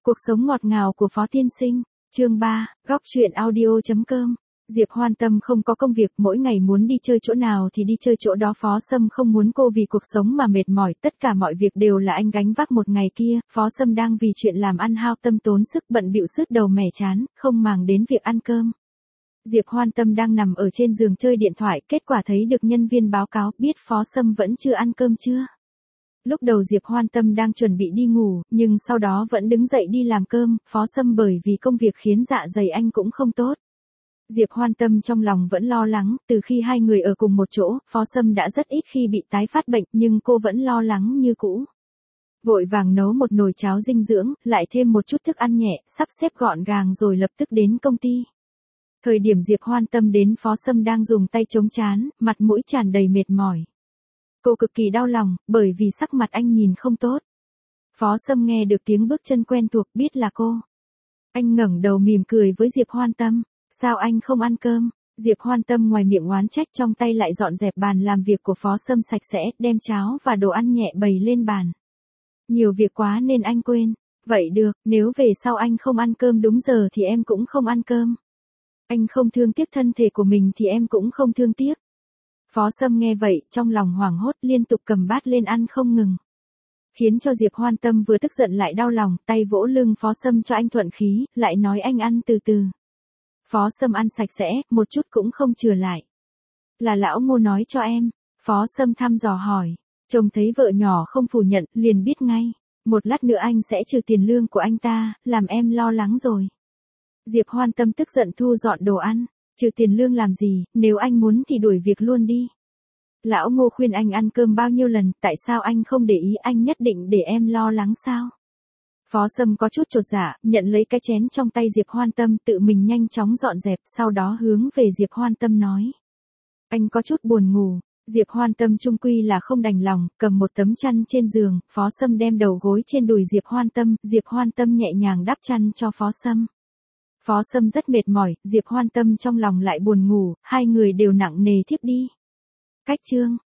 Cuộc sống ngọt ngào của Phó Tiên Sinh, chương 3, góc truyện audio.com. Diệp Hoan Tâm không có công việc, mỗi ngày muốn đi chơi chỗ nào thì đi chơi chỗ đó. Phó Sâm không muốn cô vì cuộc sống mà mệt mỏi, tất cả mọi việc đều là anh gánh vác một ngày kia. Phó Sâm đang vì chuyện làm ăn hao tâm tốn sức, bận bịu sứt đầu mẻ chán, không màng đến việc ăn cơm. Diệp Hoan Tâm đang nằm ở trên giường chơi điện thoại, kết quả thấy được nhân viên báo cáo, biết Phó Sâm vẫn chưa ăn cơm chưa. Lúc đầu Diệp Hoan Tâm đang chuẩn bị đi ngủ, nhưng sau đó vẫn đứng dậy đi làm cơm. Phó Sâm bởi vì công việc khiến dạ dày anh cũng không tốt. Diệp Hoan Tâm trong lòng vẫn lo lắng, từ khi hai người ở cùng một chỗ, Phó Sâm đã rất ít khi bị tái phát bệnh, nhưng cô vẫn lo lắng như cũ. Vội vàng nấu một nồi cháo dinh dưỡng, lại thêm một chút thức ăn nhẹ, sắp xếp gọn gàng rồi lập tức đến công ty. Thời điểm Diệp Hoan Tâm đến, Phó Sâm đang dùng tay chống trán, mặt mũi tràn đầy mệt mỏi. Cô cực kỳ đau lòng, bởi vì sắc mặt anh nhìn không tốt. Phó Sâm nghe được tiếng bước chân quen thuộc, biết là cô. Anh ngẩng đầu mỉm cười với Diệp Hoan Tâm. Sao anh không ăn cơm? Diệp Hoan Tâm ngoài miệng oán trách, trong tay lại dọn dẹp bàn làm việc của Phó Sâm sạch sẽ, đem cháo và đồ ăn nhẹ bày lên bàn. Nhiều việc quá nên anh quên. Vậy được, nếu về sau anh không ăn cơm đúng giờ thì em cũng không ăn cơm. Anh không thương tiếc thân thể của mình thì em cũng không thương tiếc. Phó Sâm nghe vậy, trong lòng hoảng hốt, liên tục cầm bát lên ăn không ngừng. Khiến cho Diệp Hoan Tâm vừa tức giận lại đau lòng, tay vỗ lưng Phó Sâm cho anh thuận khí, lại nói anh ăn từ từ. Phó Sâm ăn sạch sẽ, một chút cũng không chừa lại. Là lão Ngô nói cho em. Phó Sâm thăm dò hỏi. Chồng thấy vợ nhỏ không phủ nhận, liền biết ngay. Một lát nữa anh sẽ trừ tiền lương của anh ta, làm em lo lắng rồi. Diệp Hoan Tâm tức giận thu dọn đồ ăn. Trừ tiền lương làm gì, nếu anh muốn thì đuổi việc luôn đi. Lão Ngô khuyên anh ăn cơm bao nhiêu lần, tại sao anh không để ý, anh nhất định để em lo lắng sao? Phó Sâm có chút chột dạ, nhận lấy cái chén trong tay Diệp Hoan Tâm, tự mình nhanh chóng dọn dẹp, sau đó hướng về Diệp Hoan Tâm nói. Anh có chút buồn ngủ. Diệp Hoan Tâm chung quy là không đành lòng, cầm một tấm chăn trên giường, Phó Sâm đem đầu gối trên đùi Diệp Hoan Tâm nhẹ nhàng đắp chăn cho Phó Sâm. Phó Sâm rất mệt mỏi, Diệp Hoan Tâm trong lòng lại buồn ngủ, hai người đều nặng nề thiếp đi. Cách chương